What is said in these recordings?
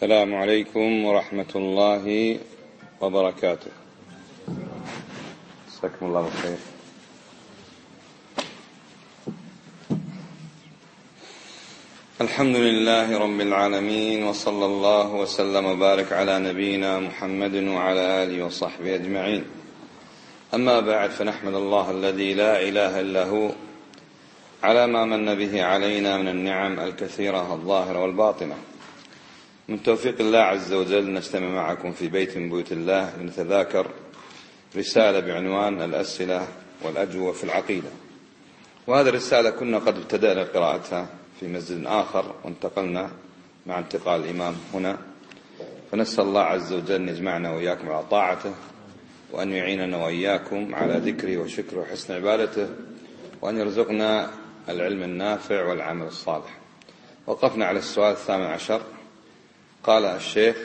السلام عليكم ورحمة الله وبركاته. جزاكم الله بالخير. الحمد لله رب العالمين، وصلى الله وسلم وبارك على نبينا محمد وعلى آله وصحبه أجمعين. أما بعد، فنحمد الله الذي لا إله إلا هو على ما من به علينا من النعم الكثيرة الظاهرة والباطنة. من توفيق الله عز وجل نجتمع معكم في بيت من بيوت الله لنتذاكر رسالة بعنوان الأسئلة والأجوبة في العقيدة. وهذه الرسالة كنا قد ابتدأنا قراءتها في مسجد آخر، وانتقلنا مع انتقال الإمام هنا، فنسأل الله عز وجل أن يجمعنا وإياكم على طاعته، وأن يعيننا وإياكم على ذكره وشكره وحسن عبادته، وأن يرزقنا العلم النافع والعمل الصالح. وقفنا على السؤال 18. قال الشيخ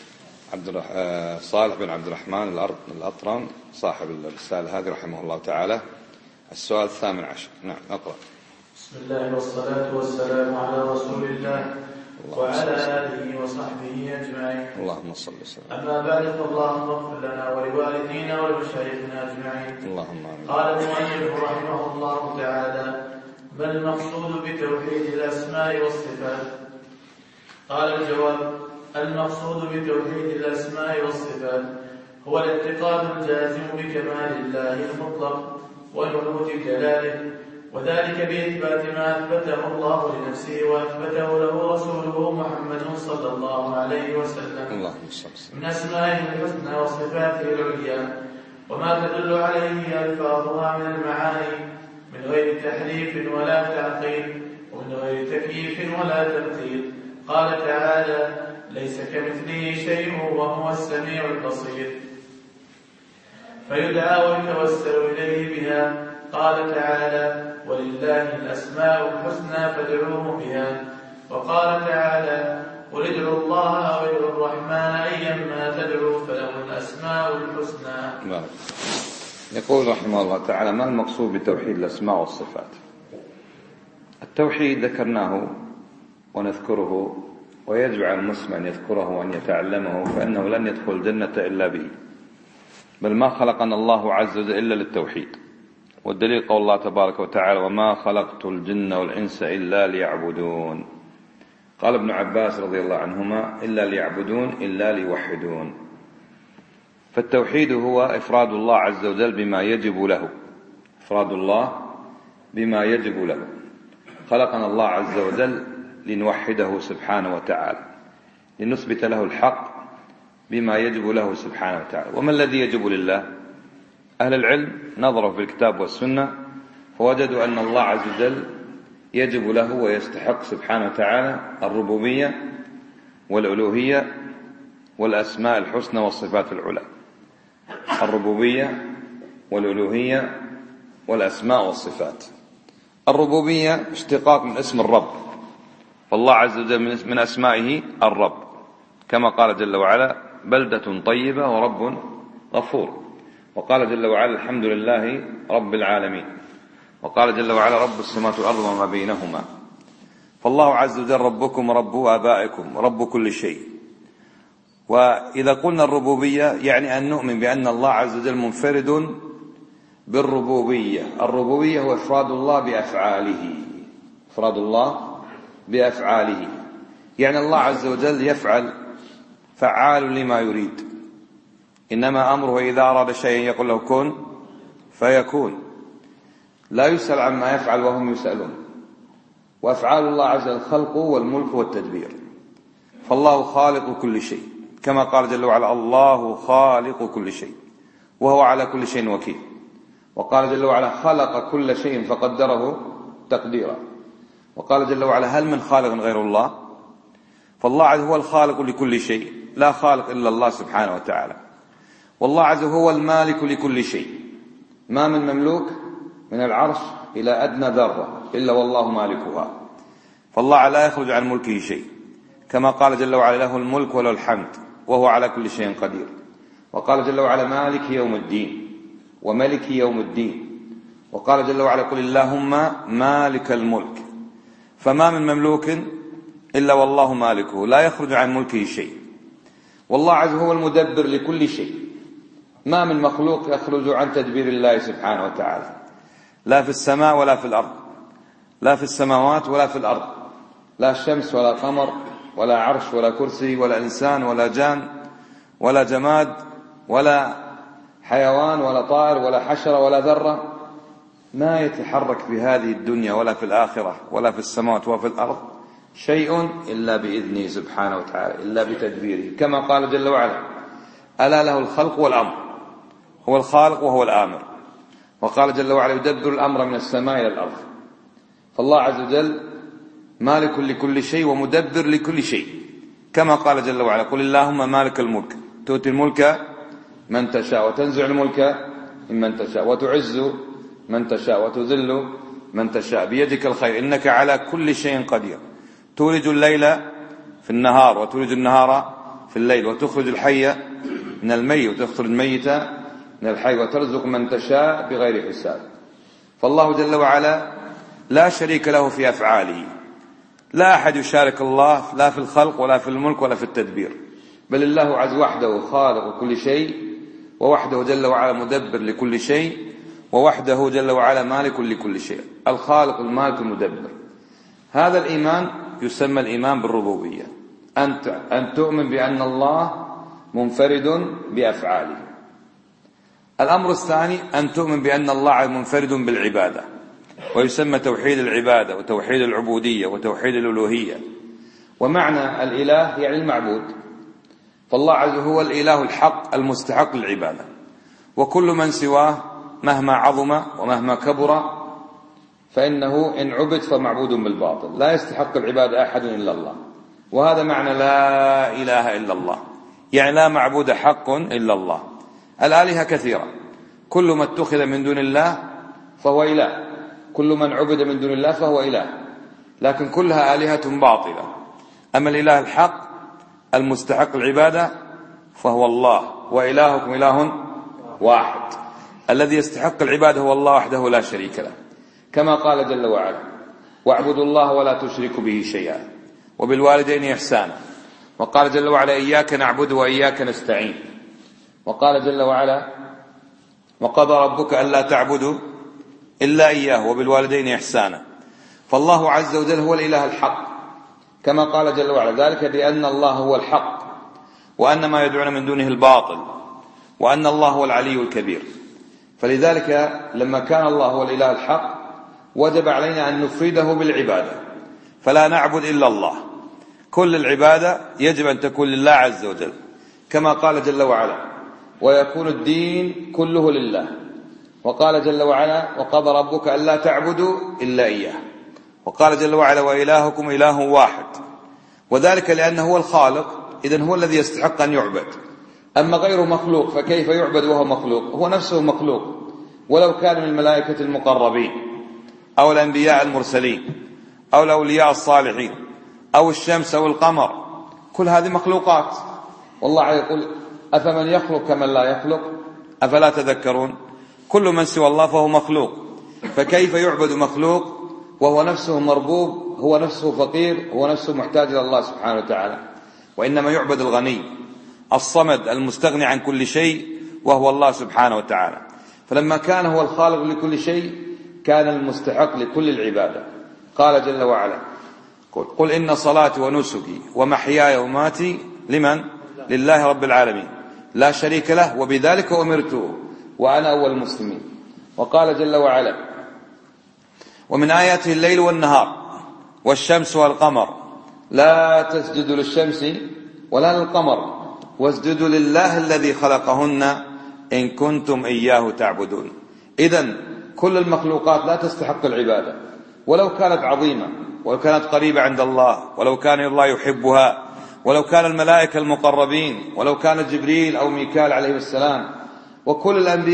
صالح بن عبد الرحمن الأطرم صاحب الرسالة هذه رحمه الله تعالى، السؤال 18. نعم، أقرأ. بسم الله والصلاة والسلام على رسول الله وعلى آله وصحبه أجمعين. اللهم صل وسلم. أما بعد، فاللهم اغفر لنا ولوالدينا ولمشايخنا أجمعين. اللهم آمين. قال المؤلف رحمه الله تعالى: ما المقصود بتوحيد الأسماء والصفات؟ قال الجواب: المقصود بتوحيد الأسماء والصفات هو الاعتقاد الجازم بكمال الله المطلق ونعوت جلاله، وذلك بإثبات ما أثبته الله لنفسه وأثبته له رسوله محمد صلى الله عليه وسلم من أسمائه الحسنى وصفاته العليا، وما تدل عليه ألفاظها من المعاني، من غير تحريف ولا تعطيل، ومن غير تكييف ولا تمثيل. قال تعالى: ليس كمثله شيء وهو السميع البصير، فيدعى ويتوسل إليه بها. قال تعالى: ولله الأسماء الحسنى فادعوه بها. وقال تعالى: قل ادعوا الله أو ادعوا الرحمن أيما تدعوا فله الأسماء الحسنى. يقول رحمه الله تعالى: ما المقصود بتوحيد الأسماء والصفات؟ التوحيد ذكرناه ونذكره، ويجب على المسلم أن يذكره وأن يتعلمه، فإنه لن يدخل الجنة إلا به، بل ما خلقنا الله عز وجل إلا للتوحيد. والدليل قول الله تبارك وتعالى: وما خلقت الجن والإنس إلا ليعبدون. قال ابن عباس رضي الله عنهما: إلا ليعبدون إلا ليوحدون. فالتوحيد هو إفراد الله عز وجل بما يجب له، إفراد الله بما يجب له. خلقنا الله عز وجل لنوحده سبحانه وتعالى، لنثبت له الحق بما يجب له سبحانه وتعالى. وما الذي يجب لله؟ أهل العلم نظروا في الكتاب والسنة فوجدوا أن الله عز وجل يجب له ويستحق سبحانه وتعالى الربوبية والألوهية والأسماء الحسنى والصفات العلى. الربوبية والألوهية والأسماء والصفات. الربوبية اشتقاق من اسم الرب، فالله عز وجل من أسمائه الرب، كما قال جل وعلا: بلدة طيبة ورب غفور. وقال جل وعلا: الحمد لله رب العالمين. وقال جل وعلا: رب السماوات والأرض وما بينهما. فالله عز وجل ربكم ورب آبائكم ورب كل شيء. وإذا قلنا الربوبية يعني أن نؤمن بأن الله عز وجل منفرد بالربوبية. الربوبية هو إفراد الله بأفعاله، إفراد الله بأفعاله، يعني الله عز وجل يفعل، فعال لما يريد، إنما أمره إذا أراد شيئا يقول له كن فيكون، لا يسأل عما يفعل وهم يسألون. وأفعال الله عز وجل الخلق والملك والتدبير. فالله خالق كل شيء، كما قال جل وعلا: الله خالق كل شيء وهو على كل شيء وكيل. وقال جل وعلا: خلق كل شيء فقدره تقديرا. وقال جل وعلا: هل من خالق غير الله؟ فالله عز وجل هو الخالق لكل شيء، لا خالق إلا الله سبحانه وتعالى. والله عز وجل هو المالك لكل شيء، ما من مملوك من العرش إلى أدنى ذرة إلا والله مالكها. فالله لا يخرج عن ملكه شيء، كما قال جل وعلا: له الملك وله الحمد وهو على كل شيء قدير. وقال جل وعلا: مالك يوم الدين وملك يوم الدين. وقال جل وعلا: قل اللهم مالك الملك. فما من مملوك إلا والله مالكه، لا يخرج عن ملكه شيء. والله عز وجل هو المدبر لكل شيء، ما من مخلوق يخرج عن تدبير الله سبحانه وتعالى، لا في السماء ولا في الأرض، لا في السماوات ولا في الأرض، لا شمس ولا قمر ولا عرش ولا كرسي ولا إنسان ولا جان ولا جماد ولا حيوان ولا طائر ولا حشرة ولا ذرة ما يتحرك في هذه الدنيا ولا في الآخرة ولا في السماوات ولا في الأرض شيء إلا بإذنه سبحانه وتعالى، إلا بتدبيره، كما قال جل وعلا: ألا له الخلق والأمر، هو الخالق وهو الآمر. وقال جل وعلا: يدبر الأمر من السماء إلى الأرض. فالله عز وجل مالك لكل شيء ومدبر لكل شيء، كما قال جل وعلا: قل اللهم مالك الملك تؤتي الملك من تشاء وتنزع الملك ممن تشاء وتعز من تشاء وتذل من تشاء بيدك الخير إنك على كل شيء قدير، تولج الليل في النهار وتولج النهار في الليل، وتخرج الحي من الميت وتخرج الميت من الحي، وترزق من تشاء بغير حساب. فالله جل وعلا لا شريك له في أفعاله، لا أحد يشارك الله لا في الخلق ولا في الملك ولا في التدبير، بل الله عز وحده خالق كل شيء، ووحده جل وعلا مدبر لكل شيء، ووحده جل وعلا مالك لكل شيء، الخالق المالك المدبر. هذا الإيمان يسمى الإيمان بالربوبية، أن تؤمن بأن الله منفرد بأفعاله. الأمر الثاني أن تؤمن بأن الله منفرد بالعبادة، ويسمى توحيد العبادة وتوحيد العبودية وتوحيد الألوهية. ومعنى الإله يعني المعبود، فالله عز وجل هو الإله الحق المستحق للعبادة، وكل من سواه مهما عظم ومهما كبر فإنه إن عبد فمعبود بالباطل، لا يستحق العبادة أحد إلا الله. وهذا معنى لا إله إلا الله، يعني لا معبود حق إلا الله. الآلهة كثيرة، كل ما اتخذ من دون الله فهو إله، كل من عبد من دون الله فهو إله، لكن كلها آلهة باطلة. أما الإله الحق المستحق العبادة فهو الله، وإلهكم إله واحد، الذي يستحق العبادة هو الله وحده لا شريك له، كما قال جل وعلا: واعبدوا الله ولا تشركوا به شيئا وبالوالدين إحسانا. وقال جل وعلا: إياك نعبد وإياك نستعين. وقال جل وعلا: وقضى ربك ألا تعبدوا إلا إياه وبالوالدين إحسانا. فالله عز وجل هو الإله الحق، كما قال جل وعلا: ذلك بأن الله هو الحق وأن ما يدعون من دونه الباطل وأن الله هو العلي الكبير. فلذلك لما كان الله هو الإله الحق وجب علينا أن نفرده بالعبادة، فلا نعبد إلا الله، كل العبادة يجب أن تكون لله عز وجل، كما قال جل وعلا: ويكون الدين كله لله. وقال جل وعلا: وقضى ربك ألا تعبدوا إلا إياه. وقال جل وعلا: وإلهكم إله واحد. وذلك لأنه هو الخالق، إذن هو الذي يستحق أن يعبد. أما غير مخلوق فكيف يعبد وهو مخلوق؟ هو نفسه مخلوق، ولو كان من الملائكة المقربين أو الأنبياء المرسلين أو الأولياء الصالحين أو الشمس أو القمر، كل هذه مخلوقات. والله يقول: أفمن يخلق كمن لا يخلق أفلا تذكرون. كل من سوى الله فهو مخلوق، فكيف يعبد مخلوق وهو نفسه مربوب، هو نفسه فقير، هو نفسه محتاج إلى الله سبحانه وتعالى. وإنما يعبد الغني الصمد المستغني عن كل شيء، وهو الله سبحانه وتعالى. فلما كان هو الخالق لكل شيء كان المستحق لكل العبادة. قال جل وعلا: قل إن صلاتي ونسكي ومحياي ومماتي لمن؟ لله رب العالمين لا شريك له وبذلك أمرت وأنا أول المسلمين. وقال جل وعلا: ومن آياته الليل والنهار والشمس والقمر لا تسجدوا للشمس ولا للقمر واسجدوا لله الذي خلقهن إن كنتم إياه تعبدون. إذن كل المخلوقات لا تستحق العبادة، ولو كانت عظيمة، ولو كانت قريبة عند الله، ولو كان الله يحبها، ولو كان الملائكة المقربين، ولو كان جبريل أو ميكال عليه السلام، وكل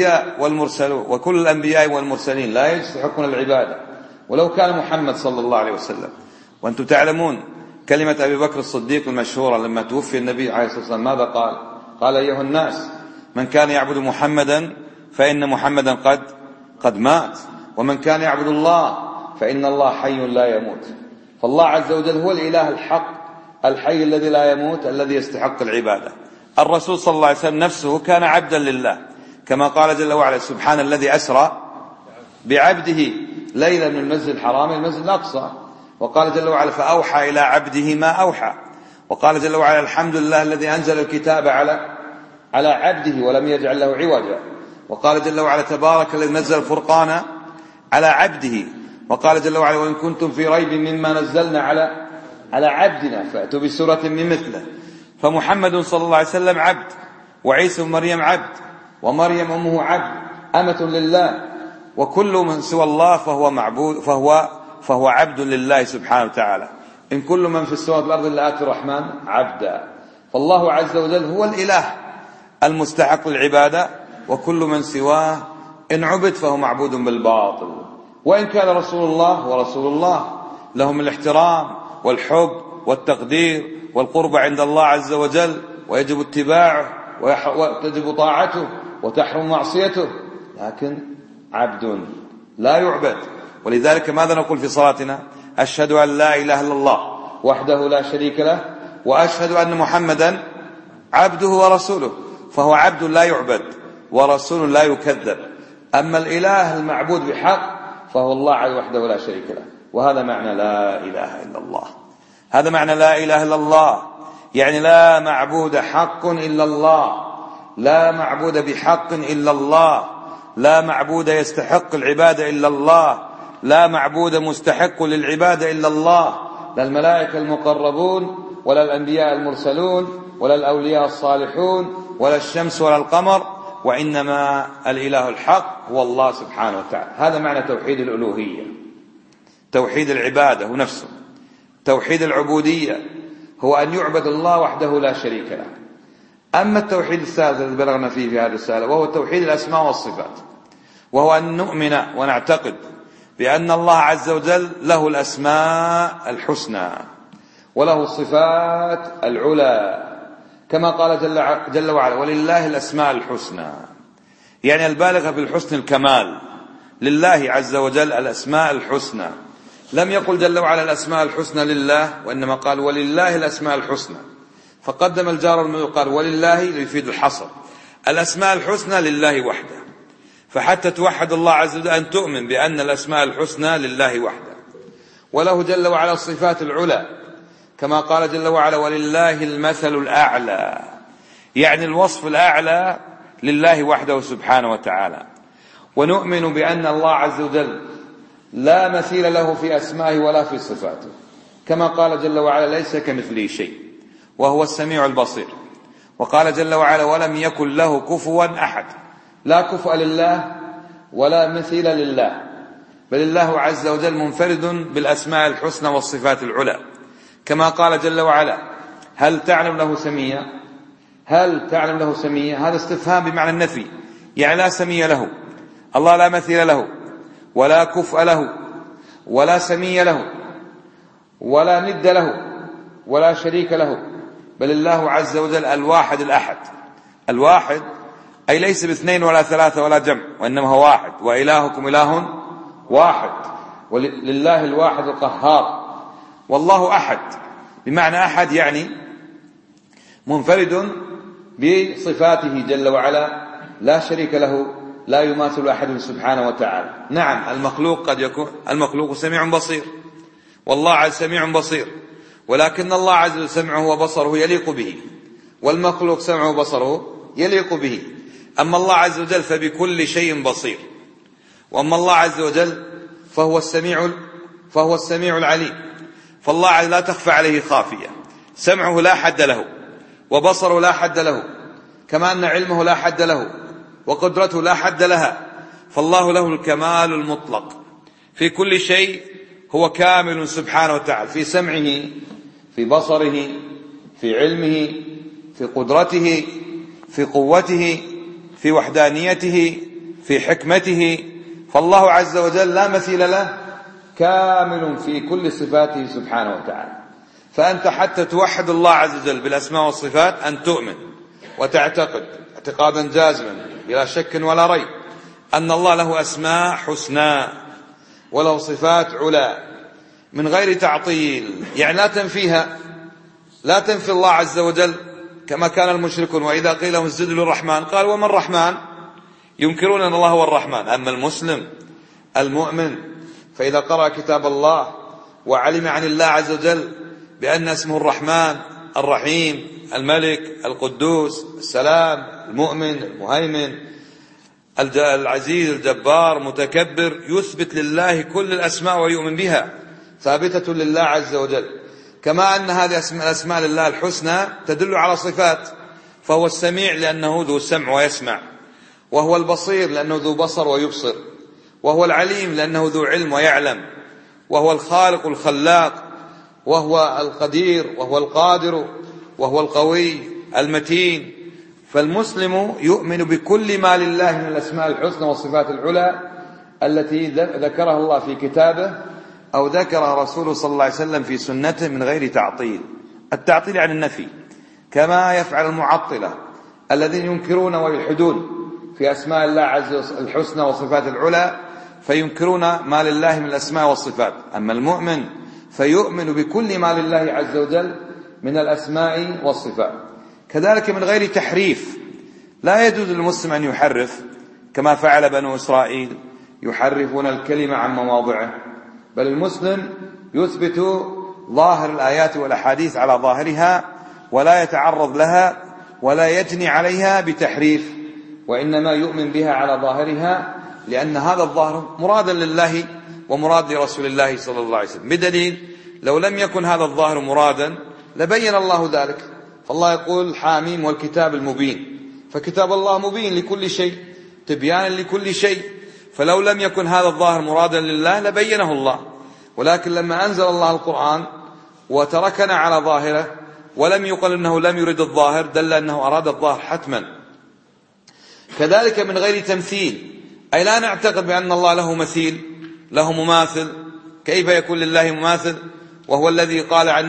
الأنبياء والمرسلين لا يستحقون العبادة، ولو كان محمد صلى الله عليه وسلم. وأنتم تعلمون كلمة أبي بكر الصديق المشهورة لما توفي النبي عليه الصلاة والسلام ماذا قال؟ قال: أيها الناس، من كان يعبد محمدا فإن محمدا قد مات، ومن كان يعبد الله فإن الله حي لا يموت. فالله عز وجل هو الإله الحق الحي الذي لا يموت الذي يستحق العبادة. الرسول صلى الله عليه وسلم نفسه كان عبدا لله، كما قال جل وعلا: سبحان الذي أسرى بعبده ليلا من المسجد الحرام إلى المسجد الأقصى. وقال جل وعلا: فأوحى إلى عبده ما أوحى. وقال جل وعلا: الحمد لله الذي أنزل الكتاب على عبده ولم يجعل له عوجا. وقال جل وعلا: تبارك الذي نزل الفرقان على عبده. وقال جل وعلا: وإن كنتم في ريب مما نزلنا على عبدنا فأتوا بسورة من مثله. فمحمد صلى الله عليه وسلم عبد، وعيسى بن مريم عبد، ومريم أمه عبد أمة لله، وكل من سوى الله فهو معبود فهو عبد لله سبحانه وتعالى. إن كل من في السماوات والأرض إلا آتي الرحمن عبدا. فالله عز وجل هو الإله المستحق للعبادة، وكل من سواه إن عبد فهو معبود بالباطل. وإن كان رسول الله ورسول الله لهم الاحترام والحب والتقدير والقرب عند الله عز وجل، ويجب اتباعه وتجب طاعته وتحرم معصيته، لكن عبد لا يعبد. ولذلك ماذا نقول في صلاتنا؟ أشهد أن لا إله إلا الله وحده لا شريك له، وأشهد أن محمدا عبده ورسوله. فهو عبد لا يعبد ورسول لا يكذب. أما الإله المعبود بحق فهو الله وحده لا شريك له. وهذا معنى لا إله إلا الله. هذا معنى لا إله إلا الله، يعني لا معبود حق إلا الله، لا معبود بحق إلا الله، لا معبود يستحق العبادة إلا الله، لا معبود مستحق للعبادة إلا الله، لا الملائكة المقربون ولا الأنبياء المرسلون ولا الأولياء الصالحون ولا الشمس ولا القمر، وإنما الإله الحق هو الله سبحانه وتعالى. هذا معنى توحيد الألوهية، توحيد العبادة ونفسه. توحيد العبودية هو أن يعبد الله وحده لا شريك له. أما التوحيد الثالث الذي بلغنا فيه في هذه الرسالة وهو توحيد الأسماء والصفات، وهو أن نؤمن ونعتقد بأن الله عز وجل له الأسماء الحسنى وله الصفات العلى، كما قال جل وعلا: ولله الأسماء الحسنى، يعني البالغة في الحسن الكمال. لله عز وجل الأسماء الحسنى. لم يقل جل وعلا الأسماء الحسنى لله، وإنما قال ولله الأسماء الحسنى، فقدم الجار والمجرور قال ولله ليفيد الحصر. الأسماء الحسنى لله وحده. فحتى توحد الله عز وجل أن تؤمن بأن الأسماء الحسنى لله وحده، وله جل وعلا الصفات العلى، كما قال جل وعلا: ولله المثل الأعلى، يعني الوصف الأعلى لله وحده سبحانه وتعالى. ونؤمن بأن الله عز وجل لا مثيل له في أسمائه ولا في صفاته، كما قال جل وعلا: ليس كمثله شيء وهو السميع البصير. وقال جل وعلا: ولم يكن له كفوا أحد. لا كفء لله ولا مثيل لله، بل الله عز وجل منفرد بالأسماء الحسنى والصفات العلى، كما قال جل وعلا: هل تعلم له سميا؟ هل تعلم له سميا؟ هذا استفهام بمعنى النفي، يعني لا سمي له. الله لا مثيل له ولا كفء له ولا سمي له ولا ند له ولا شريك له، بل الله عز وجل الواحد الأحد. الواحد أي ليس باثنين ولا ثلاثة ولا جمع، وإنما هو واحد. وإلهكم إله واحد، ولله الواحد القهار. والله أحد بمعنى أحد، يعني منفرد بصفاته جل وعلا، لا شريك له، لا يماثل أحد سبحانه وتعالى. نعم، المخلوق قد يكون المخلوق سميع بصير، والله عز سميع بصير، ولكن الله عز وجل سمعه وبصره يليق به، والمخلوق سمعه وبصره يليق به. أما الله عز وجل فبكل شيء بصير، وأما الله عز وجل فهو السميع العليم. فالله لا تخفى عليه خافية. سمعه لا حد له، وبصره لا حد له، كما أن علمه لا حد له، وقدرته لا حد لها. فالله له الكمال المطلق في كل شيء، هو كامل سبحانه وتعالى، في سمعه، في بصره، في علمه، في قدرته، في قوته، في وحدانيته، في حكمته. فالله عز وجل لا مثيل له، كامل في كل صفاته سبحانه وتعالى. فأنت حتى توحد الله عز وجل بالأسماء والصفات أن تؤمن وتعتقد اعتقادا جازما بلا شك ولا ريب أن الله له أسماء حسنى وله صفات علا، من غير تعطيل، يعني لا تنفيها، لا تنفي الله عز وجل كما كان المشركون، وإذا قيل لهم اسجدوا للرحمن قالوا وما الرحمن، ينكرون أن الله هو الرحمن. أما المسلم المؤمن فإذا قرأ كتاب الله وعلم عن الله عز وجل بأن اسمه الرحمن الرحيم الملك القدوس السلام المؤمن المهيمن العزيز الجبار متكبر، يثبت لله كل الأسماء ويؤمن بها ثابتة لله عز وجل، كما أن هذه الأسماء لله الحسنى تدل على صفات، فهو السميع لأنه ذو سمع ويسمع، وهو البصير لأنه ذو بصر ويبصر، وهو العليم لأنه ذو علم ويعلم، وهو الخالق الخلاق، وهو القدير وهو القادر، وهو القوي المتين. فالمسلم يؤمن بكل ما لله من الأسماء الحسنى والصفات العلى التي ذكرها الله في كتابه أو ذكرها رسوله صلى الله عليه وسلم في سنته من غير تعطيل. التعطيل عن النفي، كما يفعل المعطلة الذين ينكرون ويلحدون في أسماء الله عز وجل الحسنى والصفات العلى، فينكرون ما لله من الأسماء والصفات. أما المؤمن فيؤمن بكل ما لله عز وجل من الأسماء والصفات. كذلك من غير تحريف، لا يجوز للمسلم أن يحرف كما فعل بنو إسرائيل يحرفون الكلمة عن مواضعه، بل المسلم يثبت ظاهر الآيات والأحاديث على ظاهرها ولا يتعرض لها ولا يجني عليها بتحريف، وإنما يؤمن بها على ظاهرها، لأن هذا الظاهر مرادا لله ومراد لرسول الله صلى الله عليه وسلم، بدليل لو لم يكن هذا الظاهر مرادا لبين الله ذلك. فالله يقول حاميم والكتاب المبين، فكتاب الله مبين لكل شيء تبيانا لكل شيء، فلو لم يكن هذا الظاهر مرادا لله لبينه الله. ولكن لما أنزل الله القرآن وتركنا على ظاهره ولم يقل أنه لم يرد الظاهر دل أنه أراد الظاهر حتما. كذلك من غير تمثيل، أي لا نعتقد بأن الله له مثيل له مماثل. كيف يكون لله مماثل وهو الذي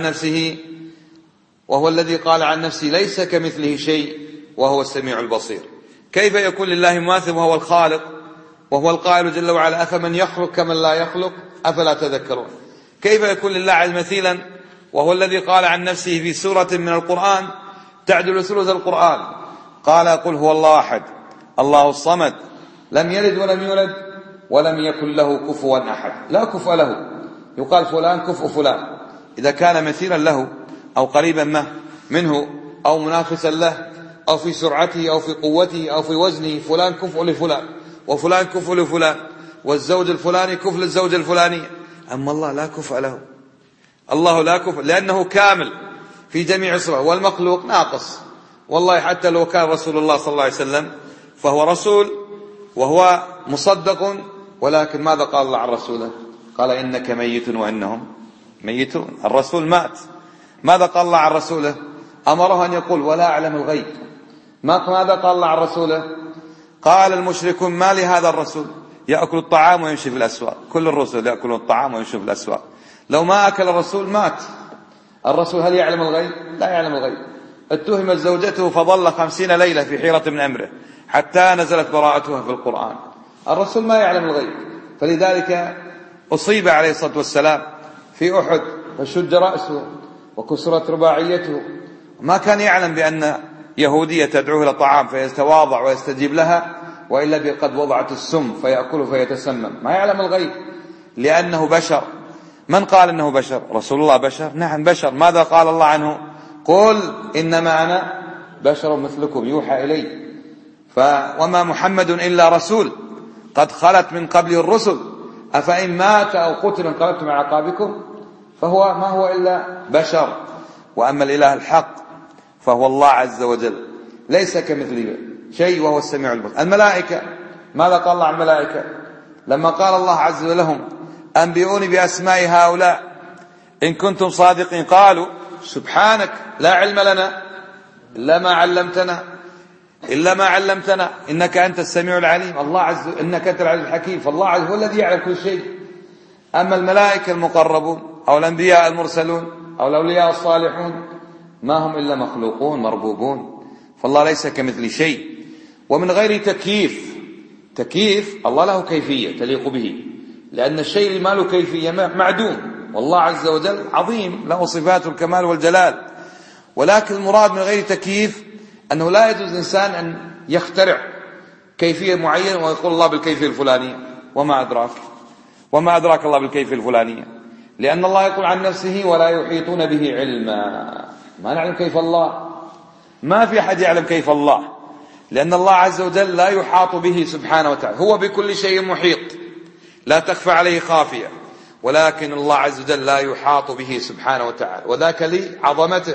قال عن نفسه ليس كمثله شيء وهو السميع البصير؟ كيف يكون لله مماثل وهو الخالق، وهو القائل جل وعلا أفمن يخلق كمن لا يخلق أفلا تذكرون؟ كيف يكون لله مثيلا وهو الذي قال عن نفسه في سورة من القرآن تعدل ثلث القرآن، قال قل هو الله أحد الله الصمد لم يلد ولم يولد ولم يكن له كفوا أحد. لا كفء له، يقال فلان كفء فلان إذا كان مثيلا له أو قريبا منه أو منافسا له أو في سرعته أو في قوته أو في وزنه، فلان كفء لفلان وفلان كفء لفلان، والزوج الفلاني كفء للزوج الفلاني. أما الله لا كفء له، الله لا كفء لأنه كامل في جميع صفاته، والمخلوق ناقص. والله حتى لو كان رسول الله صلى الله عليه وسلم فهو رسول وهو مصدق، ولكن ماذا قال الله عن رسوله؟ قال إنك ميت وإنهم ميتون. الرسول مات. ماذا قال الله عن رسوله؟ أمره أن يقول ولا أعلم الغيب. ماذا قال الله عن رسوله؟ قال المشركون ما لهذا الرسول يأكل الطعام ويمشي في الأسواق. كل الرسل يأكلون الطعام ويمشي في الأسواق. لو ما أكل الرسول مات. الرسول هل يعلم الغيب؟ لا يعلم الغيب. اتهمت زوجته فظل 50 ليلة في حيرة من أمره حتى نزلت براءتها في القرآن. الرسول ما يعلم الغيب، فلذلك أصيب عليه الصلاة والسلام في أحد فشج رأسه وكسرت رباعيته. ما كان يعلم بأن يهودية تدعوه إلى طعام فيتواضع ويستجيب لها، وإلا قد وضعت السم فيأكله فيتسمم. ما يعلم الغيب لأنه بشر. من قال إنه بشر؟ رسول الله بشر؟ نعم بشر. ماذا قال الله عنه؟ قل إنما أنا بشر مثلكم يوحى إلي. وما محمد إلا رسول قد خلت من قبله الرسل أفإن مات أو قتل انقلبتم على أعقابكم. فهو ما هو إلا بشر. وأما الإله الحق فهو الله عز وجل ليس كمثله شيء وهو السميع البصير. الملائكة ماذا قال الله عن الملائكة؟ لما قال الله عز وجل لهم أنبئوني بأسماء هؤلاء إن كنتم صادقين قالوا سبحانك لا علم لنا إلا ما علمتنا إنك أنت السميع العليم. الله عز وجل إنك أنت العليم الحكيم. فالله عز وجل هو الذي يعلم كل شيء. أما الملائكة المقربون أو الأنبياء المرسلون أو الأولياء الصالحون ما هم إلا مخلوقون مربوبون. فالله ليس كمثل شيء. ومن غير تكييف الله له كيفية تليق به، لأن الشيء اللي ما له كيفية معدوم والله عز وجل عظيم له صفات الكمال والجلال، ولكن المراد من غير تكييف أنه لا يجوز الإنسان أن يخترع كيفية معينة ويقول الله بالكيفية الفلانية. وما أدراك الله بالكيفية الفلانية، لأن الله يقول عن نفسه ولا يحيطون به علما. ما نعلم كيف الله، ما في أحد يعلم كيف الله، لأن الله عز وجل لا يحاط به سبحانه وتعالى، هو بكل شيء محيط لا تخفى عليه خافية، ولكن الله عز وجل لا يحاط به سبحانه وتعالى، وذاك لعظمته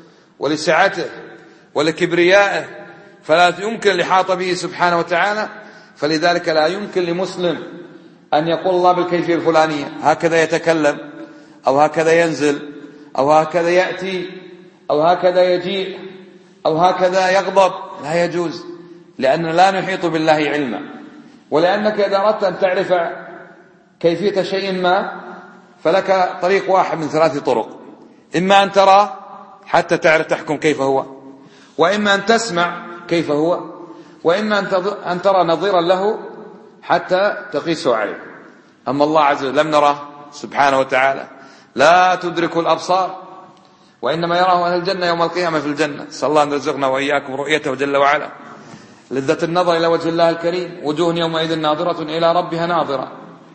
ولسعته ولكبريائه، فلا يمكن الإحاطة به سبحانه وتعالى. فلذلك لا يمكن لمسلم أن يقول الله بالكيفية الفلانية، هكذا يتكلم أو هكذا ينزل أو هكذا يأتي أو هكذا يجيء أو هكذا يغضب، لا يجوز، لأننا لا نحيط بالله علما. ولأنك إذا أردت أن تعرف كيفية شيء ما فلك طريق واحد من 3 طرق: إما أن ترى حتى تعرف تحكم كيف هو، وإما أن تسمع كيف هو، وإما أن ترى نظيرا له حتى تقيسه عليه. أما الله عز وجل لم نراه سبحانه وتعالى، لا تدرك الأبصار، وإنما يراه أهل الجنة يوم القيامة في الجنة. صلى الله أن يرزقنا وإياكم رؤيته جل وعلا. لذة النظر إلى وجه الله الكريم، وجوه يومئذ ناظرة إلى ربها ناظرة.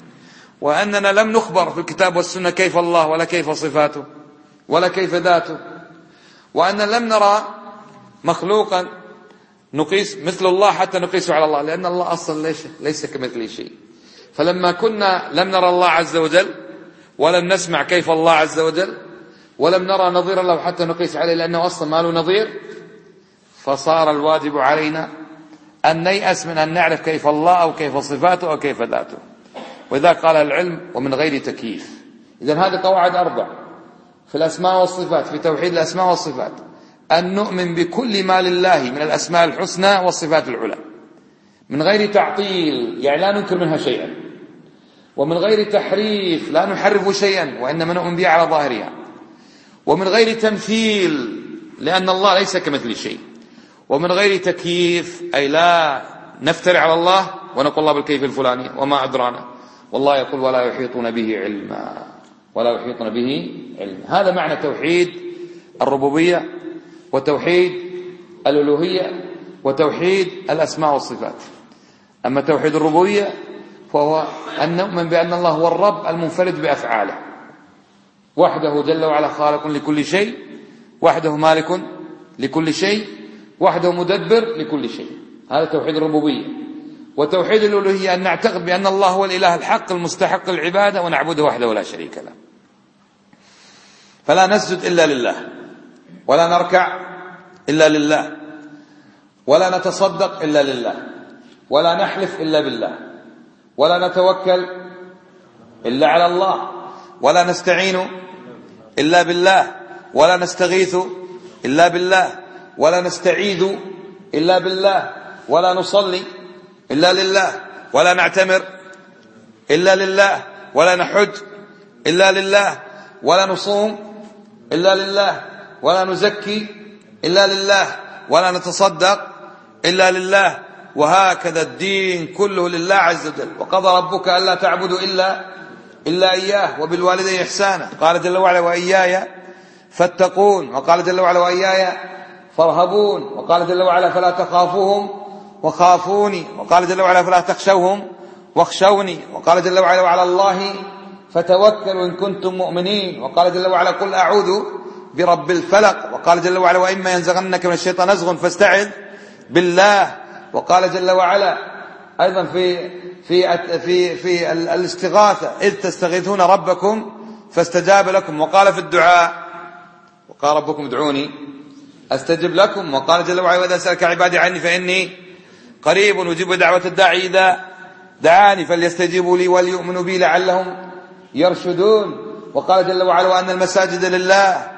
وأننا لم نخبر في الكتاب والسنة كيف الله ولا كيف صفاته ولا كيف ذاته، وأن لم نرى مخلوقا نقيس مثل الله حتى نقيسه على الله، لأن الله أصلا ليس كمثله شيء. فلما كنا لم نرى الله عز وجل ولم نسمع كيف الله عز وجل ولم نرى نظيرا له حتى نقيس عليه، لأنه أصلا ما له نظير، فصار الواجب علينا أن نيأس من أن نعرف كيف الله أو كيف صفاته أو كيف ذاته. وإذا قال العلم ومن غير تكييف. إذن هذه قواعد 4 في الأسماء والصفات، في توحيد الأسماء والصفات: أن نؤمن بكل ما لله من الأسماء الحسنى والصفات العلى من غير تعطيل، يعني لا ننكر منها شيئا، ومن غير تحريف، لا نحرف شيئا وإنما نؤمن بها على ظاهرها، ومن غير تمثيل لأن الله ليس كمثل شيء، ومن غير تكييف أي لا نفترع على الله ونقول الله بالكيف الفلاني وما أدرانا. والله يقول ولا يحيطون به علما، ولا يحيطون به علما. هذا معنى توحيد الربوبية وتوحيد الألوهية وتوحيد الأسماء والصفات. أما توحيد الربوبية فهو أن نؤمن بأن الله هو الرب المنفرد بأفعاله، وحده جل وعلا خالق لكل شيء، وحده مالك لكل شيء، وحده مدبر لكل شيء. هذا توحيد الربوبية. وتوحيد الألوهية أن نعتقد بأن الله هو الإله الحق المستحق للعبادة ونعبده وحده ولا شريك له، فلا نسجد إلا لله، ولا نركع إلا لله، ولا نتصدق إلا لله، ولا نحلف إلا بالله، ولا نتوكل إلا على الله، ولا نستعين إلا بالله، ولا نستغيث إلا بالله، ولا نستعيذ إلا بالله، ولا نصلي إلا لله، ولا نعتمر إلا لله، ولا نحج إلا لله، ولا نصوم إلا لله، ولا نزكي إلا لله، ولا نتصدق إلا لله. وهكذا الدين كله لله عز وجل. وقضى ربك ألا تعبدوا إلا إياه وبالوالدين إحسانا. قال جل وعلا وإياي فاتقون، وقال جل وعلا وإياي فارهبون، وقال جل وعلا فلا تخافوهم وخافوني، وقال جل وعلا فلا تخشوهم واخشوني، وقال جل وعلا وعلى الله فتوكلوا إن كنتم مؤمنين، وقال جل وعلا قل أعوذ برب الفلق، وقال جل وعلا وإما ينزغنك من الشيطان نزغ فاستعذ بالله، وقال جل وعلا أيضا في الاستغاثة إذ تستغيثون ربكم فاستجاب لكم، وقال في الدعاء وقال ربكم ادعوني أستجب لكم، وقال جل وعلا وإذا سألك عبادي عني فإني قريب أجيب دعوة الداعي إذا دعاني فليستجيبوا لي وليؤمنوا بي لعلهم يرشدون، وقال جل وعلا وأن المساجد لله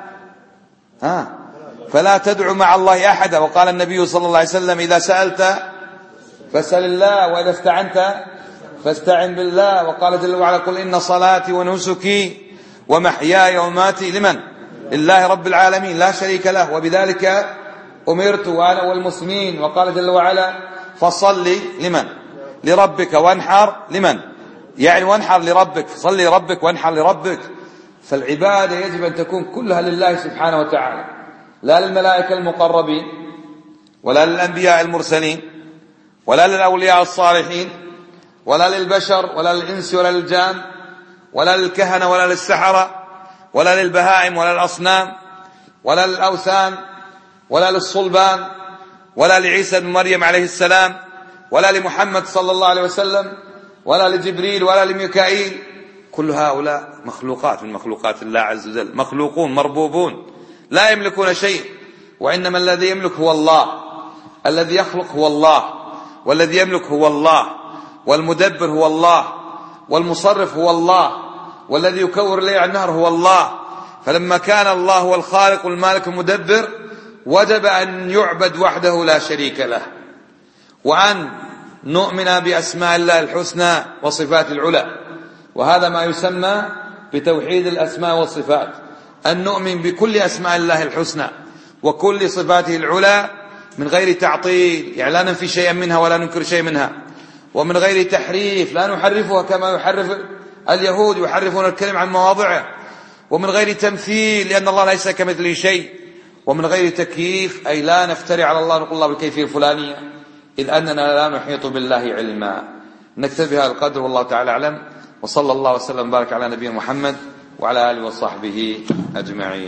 فلا تدعوا مع الله أحدا، وقال النبي صلى الله عليه وسلم إذا سألت فاسأل الله وإذا استعنت فاستعن بالله، وقال جل وعلا قل إن صلاتي ونسكي ومحياي ومماتي لمن؟ لله رب العالمين لا شريك له وبذلك أمرت وأنا والمسلمين، وقال جل وعلا فصل لمن؟ لربك وانحر لمن؟ يعني وانحر لربك، فصل لربك وانحر لربك، فالعبادة يجب أن تكون كلها لله سبحانه وتعالى، لا للملائكة المقربين ولا للأنبياء المرسلين ولا للأولياء الصالحين ولا للبشر ولا للإنس ولا للجان ولا للكهنة ولا للسحرة ولا للبهائم ولا للأصنام ولا للأوثان ولا للصلبان ولا لعيسى بن مريم عليه السلام ولا لمحمد صلى الله عليه وسلم ولا لجبريل ولا لميكائيل. كل هؤلاء مخلوقات من مخلوقات الله عز وجل، مخلوقون مربوبون لا يملكون شيء، وإنما الذي يملك هو الله، الذي يخلق هو الله، والذي يملك هو الله، والمدبر هو الله، والمصرف هو الله، والذي يكور الليل على النهر هو الله. فلما كان الله هو الخالق المالك المدبر وجب أن يعبد وحده لا شريك له، وأن نؤمن بأسماء الله الحسنى وصفات العلى، وهذا ما يسمى بتوحيد الأسماء والصفات، أن نؤمن بكل أسماء الله الحسنى وكل صفاته العلى من غير تعطيل، يعني لا ننفي شيئا منها ولا ننكر شيئا منها، ومن غير تحريف، لا نحرفها كما يحرف اليهود يحرفون الكلم عن مواضعه، ومن غير تمثيل لأن الله ليس كمثله شيء، ومن غير تكييف أي لا نفتري على الله نقول الله بالكيفية الفلانية، إذ أننا لا نحيط بالله علما. نكتفي بهذا القدر والله تعالى أعلم، وصلى الله وسلم وبارك على نبينا محمد وعلى آله وصحبه أجمعين.